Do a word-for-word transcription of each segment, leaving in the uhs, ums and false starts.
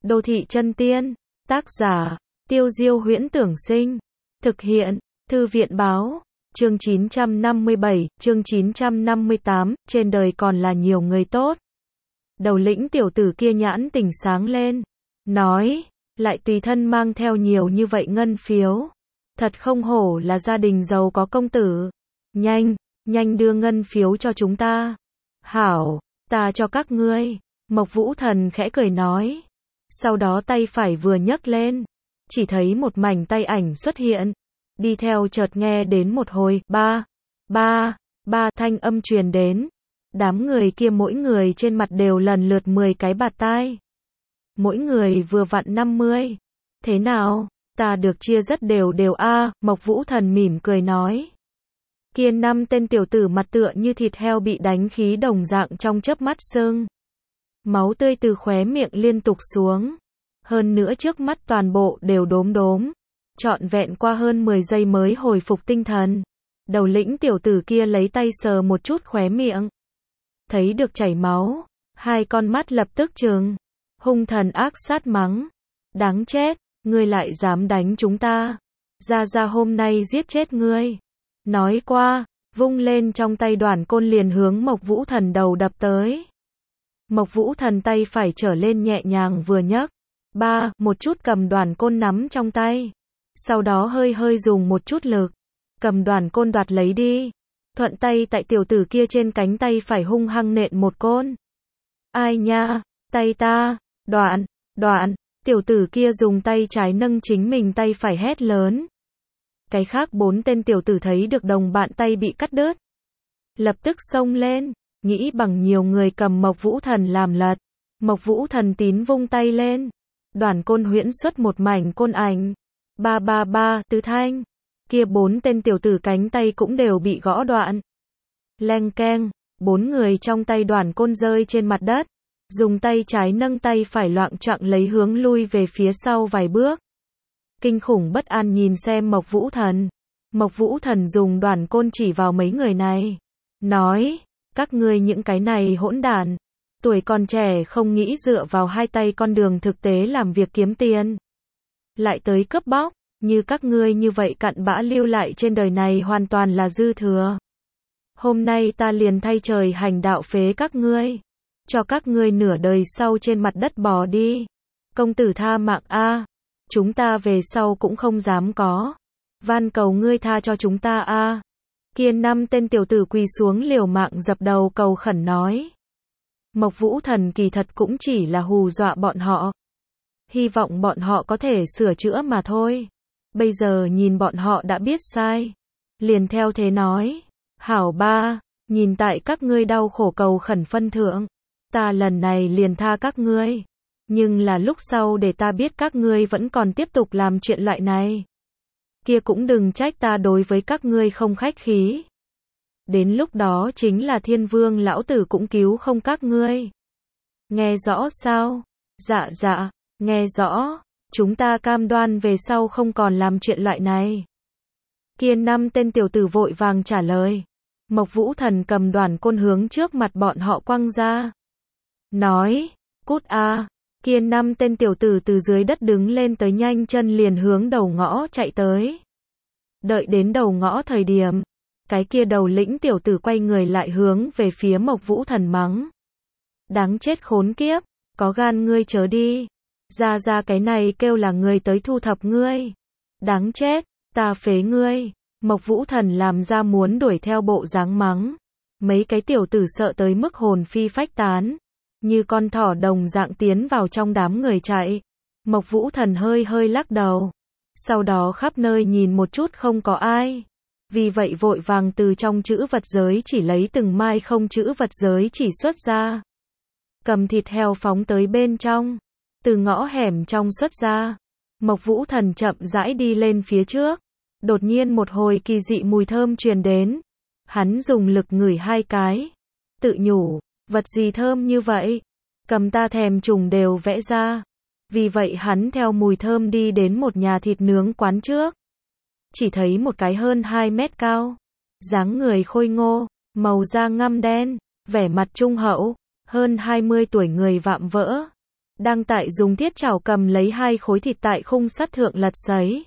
Đô thị chân tiên, tác giả, Tiêu Diêu Huyễn Tưởng Sinh, thực hiện, Thư viện Báo, chương chín trăm năm mươi bảy, chương chín trăm năm mươi tám, trên đời còn là nhiều người tốt. Đầu lĩnh tiểu tử kia nhãn tỉnh sáng lên, nói, lại tùy thân mang theo nhiều như vậy ngân phiếu. Thật không hổ là gia đình giàu có công tử. Nhanh, nhanh đưa ngân phiếu cho chúng ta. Hảo, ta cho các ngươi. Mộc Vũ Thần khẽ cười nói. Sau đó tay phải vừa nhấc lên, chỉ thấy một mảnh tay ảnh xuất hiện. Đi theo chợt nghe đến một hồi ba, ba, ba thanh âm truyền đến. Đám người kia mỗi người trên mặt đều lần lượt mười cái bạt tai. Mỗi người vừa vặn năm mươi. Thế nào, ta được chia rất đều đều a, à, Mộc Vũ Thần mỉm cười nói. Kia năm tên tiểu tử mặt tựa như thịt heo bị đánh khí đồng dạng trong chớp mắt sưng. Máu tươi từ khóe miệng liên tục xuống. Hơn nữa trước mắt toàn bộ đều đốm đốm. Trọn vẹn qua hơn mười giây mới hồi phục tinh thần. Đầu lĩnh tiểu tử kia lấy tay sờ một chút khóe miệng. Thấy được chảy máu. Hai con mắt lập tức trừng. Hung thần ác sát mắng. Đáng chết, ngươi lại dám đánh chúng ta. Ra ra hôm nay giết chết ngươi. Nói qua, vung lên trong tay đoản côn liền hướng Mộc Vũ Thần đầu đập tới. Mộc Vũ Thần tay phải trở lên nhẹ nhàng vừa nhấc. Ba, một chút cầm đoản côn nắm trong tay. Sau đó hơi hơi dùng một chút lực. Cầm đoản côn đoạt lấy đi. Thuận tay tại tiểu tử kia trên cánh tay phải hung hăng nện một côn. Ai nha, tay ta, đoạn, đoạn, tiểu tử kia dùng tay trái nâng chính mình tay phải hét lớn. Cái khác bốn tên tiểu tử thấy được đồng bạn tay bị cắt đứt. Lập tức xông lên, nghĩ bằng nhiều người cầm Mộc Vũ Thần làm lật. Mộc Vũ Thần tín vung tay lên. Đoản côn huyễn xuất một mảnh côn ảnh. Ba ba ba, tứ thanh. Kia bốn tên tiểu tử cánh tay cũng đều bị gõ đoạn. Leng keng, bốn người trong tay đoản côn rơi trên mặt đất. Dùng tay trái nâng tay phải loạng choạng lấy hướng lui về phía sau vài bước. Kinh khủng bất an nhìn xem Mộc Vũ Thần. Mộc Vũ Thần dùng đoản côn chỉ vào mấy người này. Nói, các ngươi những cái này hỗn đản. Tuổi còn trẻ không nghĩ dựa vào hai tay con đường thực tế làm việc kiếm tiền. Lại tới cướp bóc, như các ngươi như vậy cặn bã lưu lại trên đời này hoàn toàn là dư thừa. Hôm nay ta liền thay trời hành đạo phế các ngươi. Cho các ngươi nửa đời sau trên mặt đất bò đi. Công tử tha mạng a, chúng ta về sau cũng không dám có. Van cầu ngươi tha cho chúng ta a. Kia năm tên tiểu tử quỳ xuống liều mạng dập đầu cầu khẩn nói. Mộc Vũ Thần kỳ thật cũng chỉ là hù dọa bọn họ. Hy vọng bọn họ có thể sửa chữa mà thôi. Bây giờ nhìn bọn họ đã biết sai. Liền theo thế nói. Hảo ba, nhìn tại các ngươi đau khổ cầu khẩn phân thượng. Ta lần này liền tha các ngươi. Nhưng là lúc sau để ta biết các ngươi vẫn còn tiếp tục làm chuyện loại này. Kia cũng đừng trách ta đối với các ngươi không khách khí. Đến lúc đó chính là Thiên Vương lão tử cũng cứu không các ngươi. Nghe rõ sao? Dạ dạ, nghe rõ. Chúng ta cam đoan về sau không còn làm chuyện loại này. Kia năm tên tiểu tử vội vàng trả lời. Mộc Vũ Thần cầm đoản côn hướng trước mặt bọn họ quăng ra. Nói, cút a. Kia năm tên tiểu tử từ dưới đất đứng lên tới nhanh chân liền hướng đầu ngõ chạy tới. Đợi đến đầu ngõ thời điểm, cái kia đầu lĩnh tiểu tử quay người lại hướng về phía Mộc Vũ Thần mắng. Đáng chết khốn kiếp, có gan ngươi chớ đi. Ra ra cái này kêu là người tới thu thập ngươi. Đáng chết, ta phế ngươi. Mộc Vũ Thần làm ra muốn đuổi theo bộ dáng mắng. Mấy cái tiểu tử sợ tới mức hồn phi phách tán. Như con thỏ đồng dạng tiến vào trong đám người chạy. Mộc Vũ Thần hơi hơi lắc đầu. Sau đó khắp nơi nhìn một chút không có ai. Vì vậy vội vàng từ trong chữ vật giới chỉ lấy từng mai không chữ vật giới chỉ xuất ra. Cầm thịt heo phóng tới bên trong. Từ ngõ hẻm trong xuất ra. Mộc Vũ Thần chậm rãi đi lên phía trước. Đột nhiên một hồi kỳ dị mùi thơm truyền đến. Hắn dùng lực ngửi hai cái. Tự nhủ, vật gì thơm như vậy? Cầm ta thèm trùng đều vẽ ra. Vì vậy hắn theo mùi thơm đi đến một nhà thịt nướng quán trước. Chỉ thấy một cái hơn hai mét cao. Dáng người khôi ngô, màu da ngăm đen, vẻ mặt trung hậu, hơn hai mươi tuổi người vạm vỡ. đang tại dùng thiết chảo cầm lấy hai khối thịt tại khung sắt thượng lật sấy.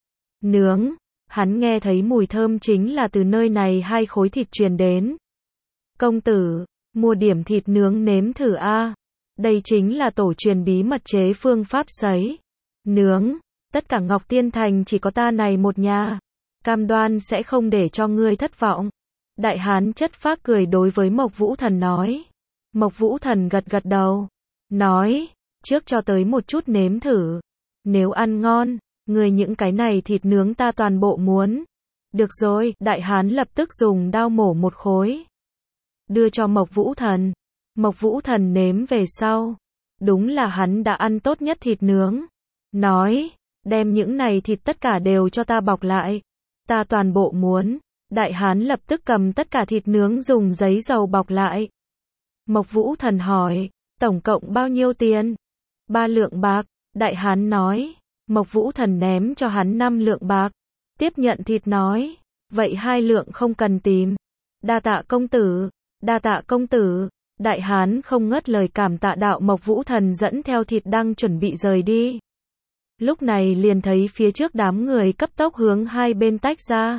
Nướng, hắn nghe thấy mùi thơm chính là từ nơi này hai khối thịt truyền đến. Công tử, mua điểm thịt nướng nếm thử a. Đây chính là tổ truyền bí mật chế phương pháp sấy. Nướng, tất cả Ngọc Tiên Thành chỉ có ta này một nhà. Cam đoan sẽ không để cho ngươi thất vọng. Đại hán chất phác cười đối với Mộc Vũ Thần nói. Mộc Vũ Thần gật gật đầu. Nói, trước cho tới một chút nếm thử. Nếu ăn ngon, ngươi những cái này thịt nướng ta toàn bộ muốn. Được rồi, đại hán lập tức dùng dao mổ một khối. Đưa cho Mộc Vũ Thần. Mộc Vũ Thần nếm về sau. Đúng là hắn đã ăn tốt nhất thịt nướng. Nói, đem những này thịt tất cả đều cho ta bọc lại. Ta toàn bộ muốn. Đại hán lập tức cầm tất cả thịt nướng dùng giấy dầu bọc lại. Mộc Vũ Thần hỏi, tổng cộng bao nhiêu tiền? Ba lượng bạc, đại hán nói. Mộc Vũ Thần ném cho hắn năm lượng bạc. Tiếp nhận thịt nói, vậy hai lượng không cần tìm. Đa tạ công tử, đa tạ công tử. Đại hán không ngớt lời cảm tạ đạo Mộc Vũ Thần dẫn theo thịt đang chuẩn bị rời đi. Lúc này liền thấy phía trước đám người cấp tốc hướng hai bên tách ra.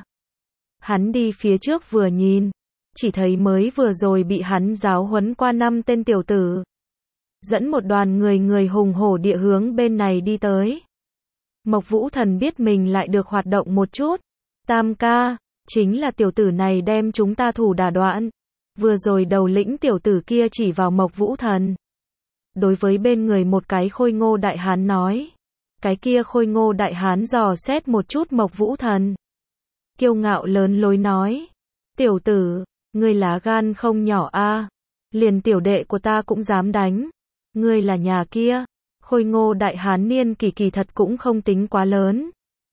Hắn đi phía trước vừa nhìn, chỉ thấy mới vừa rồi bị hắn giáo huấn qua năm tên tiểu tử. Dẫn một đoàn người người hùng hổ địa hướng bên này đi tới. Mộc Vũ Thần biết mình lại được hoạt động một chút. Tam ca, chính là tiểu tử này đem chúng ta thủ đả đoạn. Vừa rồi đầu lĩnh tiểu tử kia chỉ vào Mộc Vũ Thần. Đối với bên người một cái khôi ngô đại hán nói. Cái kia khôi ngô đại hán dò xét một chút Mộc Vũ Thần. Kiêu ngạo lớn lối nói. Tiểu tử, ngươi lá gan không nhỏ a, liền tiểu đệ của ta cũng dám đánh. Ngươi là nhà kia. Khôi ngô đại hán niên kỳ kỳ thật cũng không tính quá lớn.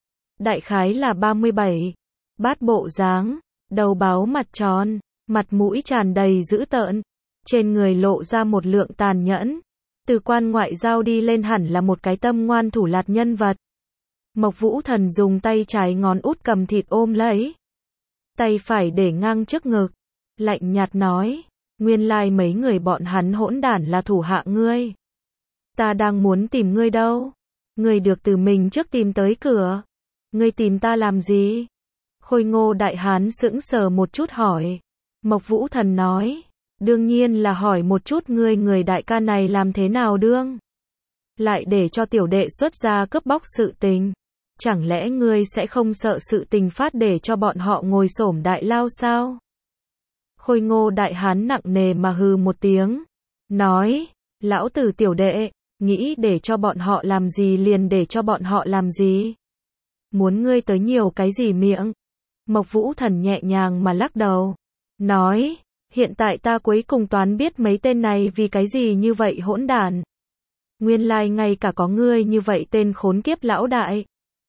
Đại khái là ba mươi bảy. Bát bộ dáng, đầu báo mặt tròn, mặt mũi tràn đầy dữ tợn. Trên người lộ ra một lượng tàn nhẫn. Từ quan ngoại giao đi lên hẳn là một cái tâm ngoan thủ lạt nhân vật. Mộc Vũ Thần dùng tay trái ngón út cầm thịt ôm lấy. Tay phải để ngang trước ngực. Lạnh nhạt nói. Nguyên lai mấy người bọn hắn hỗn đản là thủ hạ ngươi. Ta đang muốn tìm ngươi đâu. Ngươi được từ mình trước tìm tới cửa. Ngươi tìm ta làm gì? Khôi ngô đại hán sững sờ một chút hỏi. Mộc Vũ Thần nói. Đương nhiên là hỏi một chút ngươi người đại ca này làm thế nào đương. Lại để cho tiểu đệ xuất ra cướp bóc sự tình. Chẳng lẽ ngươi sẽ không sợ sự tình phát để cho bọn họ ngồi xổm đại lao sao? Khôi ngô đại hán nặng nề mà hừ một tiếng. Nói, lão tử tiểu đệ, nghĩ để cho bọn họ làm gì liền để cho bọn họ làm gì. Muốn ngươi tới nhiều cái gì miệng? Mộc Vũ Thần nhẹ nhàng mà lắc đầu. Nói, hiện tại ta cuối cùng toán biết mấy tên này vì cái gì như vậy hỗn đản. Nguyên lai ngay cả có ngươi như vậy tên khốn kiếp lão đại.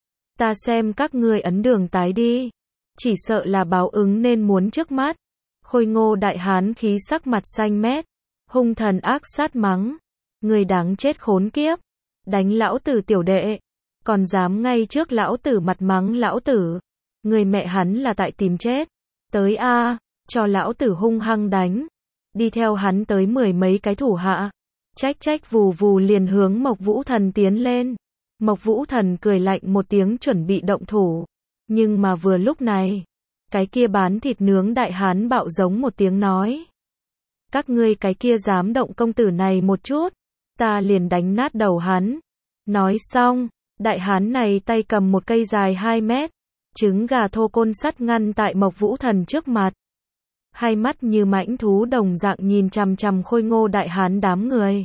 Ta xem các ngươi ấn đường tái đi. Chỉ sợ là báo ứng nên muốn trước mắt. Khôi ngô đại hán khí sắc mặt xanh mét. Hung thần ác sát mắng. Người đáng chết khốn kiếp. Đánh lão tử tiểu đệ. Còn dám ngay trước lão tử mặt mắng lão tử. Người mẹ hắn là tại tìm chết. Tới a, cho lão tử hung hăng đánh. Đi theo hắn tới mười mấy cái thủ hạ. Trách trách vù vù liền hướng Mộc Vũ Thần tiến lên. Mộc Vũ Thần cười lạnh một tiếng chuẩn bị động thủ. Nhưng mà vừa lúc này, cái kia bán thịt nướng đại hán bạo giống một tiếng nói. Các ngươi cái kia dám động công tử này một chút, ta liền đánh nát đầu hắn. Nói xong, đại hán này tay cầm một cây dài hai mét, trứng gà thô côn sắt ngăn tại Mộc Vũ Thần trước mặt. Hai mắt như mãnh thú đồng dạng nhìn chằm chằm khôi ngô đại hán đám người.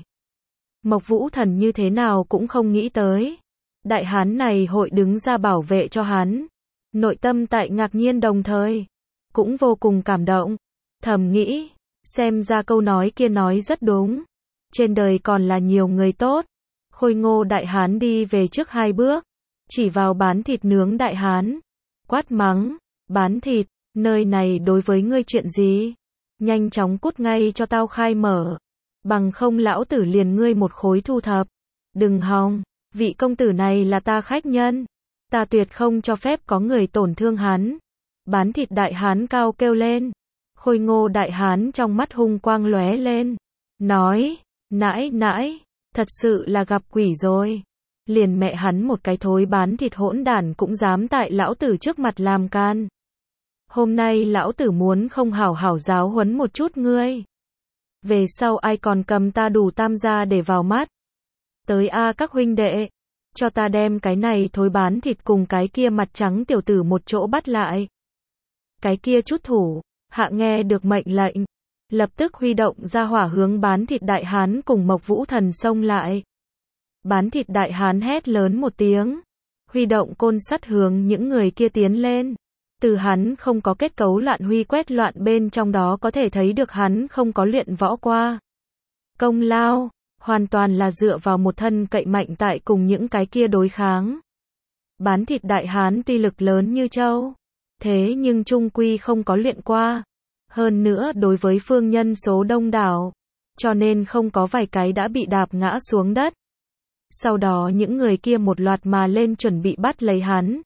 Mộc Vũ Thần như thế nào cũng không nghĩ tới. Đại hán này hội đứng ra bảo vệ cho hắn. Nội tâm tại ngạc nhiên đồng thời. Cũng vô cùng cảm động. Thầm nghĩ. Xem ra câu nói kia nói rất đúng. Trên đời còn là nhiều người tốt. Khôi ngô đại hán đi về trước hai bước. Chỉ vào bán thịt nướng đại hán. Quát mắng. Bán thịt. Nơi này đối với ngươi chuyện gì? Nhanh chóng cút ngay cho tao khai mở. Bằng không lão tử liền ngươi một khối thu thập. Đừng hòng. Vị công tử này là ta khách nhân. Ta tuyệt không cho phép có người tổn thương hắn. Bán thịt đại hán cao kêu lên. Khôi ngô đại hán trong mắt hung quang lóe lên. Nói, nãi nãi, Thật sự là gặp quỷ rồi. Liền mẹ hắn một cái thối bán thịt hỗn đản cũng dám tại lão tử trước mặt làm can. Hôm nay lão tử muốn không hảo hảo giáo huấn một chút ngươi. Về sau ai còn cầm ta đủ tam gia để vào mắt. Tới a các huynh đệ, cho ta đem cái này thối bán thịt cùng cái kia mặt trắng tiểu tử một chỗ bắt lại. Cái kia chút thủ hạ nghe được mệnh lệnh, lập tức huy động ra hỏa hướng bán thịt đại hán cùng Mộc Vũ Thần xông lại. Bán thịt đại hán hét lớn một tiếng, huy động côn sắt hướng những người kia tiến lên. Từ hắn không có kết cấu loạn huy quét loạn bên trong đó có thể thấy được hắn không có luyện võ qua. Công lao, hoàn toàn là dựa vào một thân cậy mạnh tại cùng những cái kia đối kháng. Bán thịt đại hán tuy lực lớn như trâu, thế nhưng trung quy không có luyện qua. Hơn nữa đối với phương nhân số đông đảo, cho nên không có vài cái đã bị đạp ngã xuống đất. Sau đó những người kia một loạt mà lên chuẩn bị bắt lấy hắn.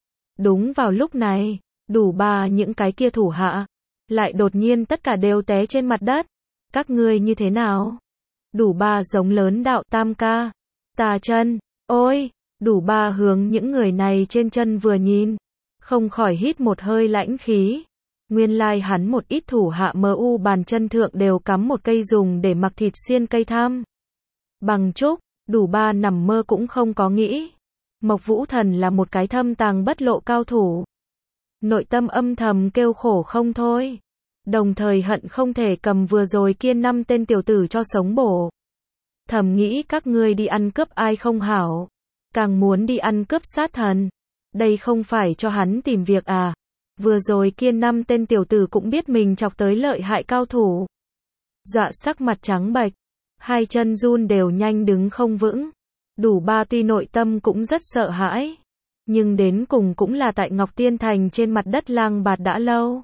Đúng vào lúc này, đủ ba những cái kia thủ hạ, lại đột nhiên tất cả đều té trên mặt đất. Các ngươi như thế nào? Đủ ba giống lớn đạo tam ca. Tà chân, ôi, đủ ba hướng những người này trên chân vừa nhìn, không khỏi hít một hơi lãnh khí. Nguyên lai hắn một ít thủ hạ mờ u bàn chân thượng đều cắm một cây dùng để mặc thịt xiên cây tham. Bằng trúc, đủ ba nằm mơ cũng không có nghĩ. Mộc Vũ Thần là một cái thâm tàng bất lộ cao thủ. Nội tâm âm thầm kêu khổ không thôi. Đồng thời hận không thể cầm vừa rồi kia năm tên tiểu tử cho sống bổ. Thầm nghĩ các ngươi đi ăn cướp ai không hảo. Càng muốn đi ăn cướp sát thần. Đây không phải cho hắn tìm việc à. Vừa rồi kia năm tên tiểu tử cũng biết mình chọc tới lợi hại cao thủ. Dọa sắc mặt trắng bệch. Hai chân run đều nhanh đứng không vững. Đủ ba tuy nội tâm cũng rất sợ hãi. Nhưng đến cùng cũng là tại Ngọc Tiên Thành trên mặt đất lang bạt đã lâu.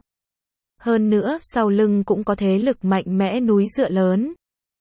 Hơn nữa sau lưng cũng có thế lực mạnh mẽ núi dựa lớn.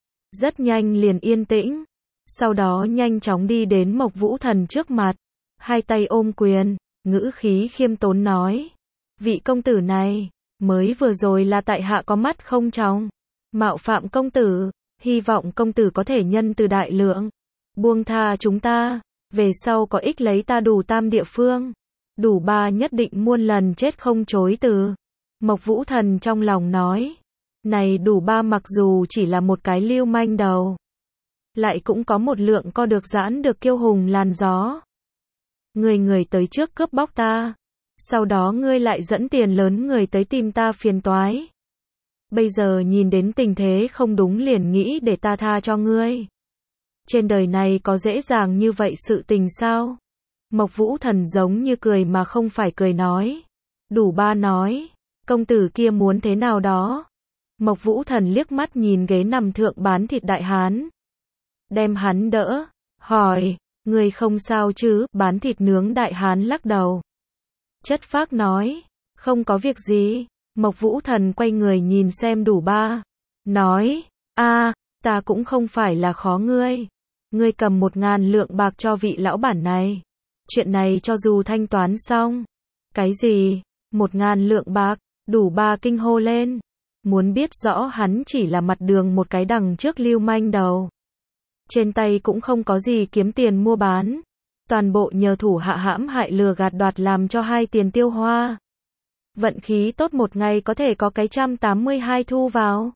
Rất nhanh liền yên tĩnh. Sau đó nhanh chóng đi đến Mộc Vũ Thần trước mặt. Hai tay ôm quyền, ngữ khí khiêm tốn nói. Vị công tử này, mới vừa rồi là tại hạ có mắt không tròng. Mạo phạm công tử, hy vọng công tử có thể nhân từ đại lượng. Buông tha chúng ta, về sau có ích lấy ta đủ tam địa phương. Đủ ba nhất định muôn lần chết không chối từ. Mộc Vũ Thần trong lòng nói. Này đủ ba mặc dù chỉ là một cái lưu manh đầu, lại cũng có một lượng co được giãn được kiêu hùng làn gió. Người người tới trước cướp bóc ta, sau đó ngươi lại dẫn tiền lớn người tới tìm ta phiền toái. Bây giờ nhìn đến tình thế không đúng liền nghĩ để ta tha cho ngươi. Trên đời này có dễ dàng như vậy sự tình sao? Mộc Vũ Thần giống như cười mà không phải cười nói. Đủ ba nói, công tử kia muốn thế nào đó. Mộc Vũ Thần liếc mắt nhìn ghế nằm thượng bán thịt đại hán. Đem hắn đỡ, hỏi, người không sao chứ? Bán thịt nướng đại hán lắc đầu. Chất phác nói, không có việc gì. Mộc Vũ Thần quay người nhìn xem đủ ba. Nói, a, ta cũng không phải là khó ngươi. Ngươi cầm một ngàn lượng bạc cho vị lão bản này. Chuyện này cho dù thanh toán xong. Cái gì? Một ngàn lượng bạc? Đủ ba kinh hô lên. Muốn biết rõ hắn chỉ là mặt đường một cái đằng trước lưu manh đầu. Trên tay cũng không có gì kiếm tiền mua bán. Toàn bộ nhờ thủ hạ hãm hại lừa gạt đoạt làm cho hai tiền tiêu hoa. Vận khí tốt một ngày có thể có cái một trăm tám mươi hai thu vào.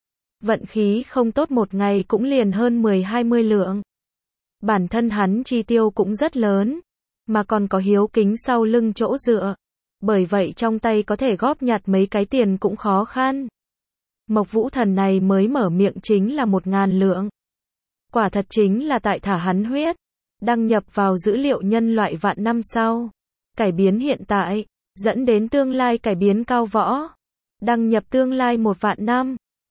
Vận khí không tốt một ngày cũng liền hơn mười hai mươi lượng. Bản thân hắn chi tiêu cũng rất lớn, mà còn có hiếu kính sau lưng chỗ dựa. Bởi vậy trong tay có thể góp nhặt mấy cái tiền cũng khó khăn. Mộc Vũ Thần này mới mở miệng chính là một ngàn lượng. Quả thật chính là tại thả hắn huyết. Đăng nhập vào dữ liệu nhân loại vạn năm sau. Cải biến hiện tại, dẫn đến tương lai cải biến cao võ. Đăng nhập tương lai một vạn năm.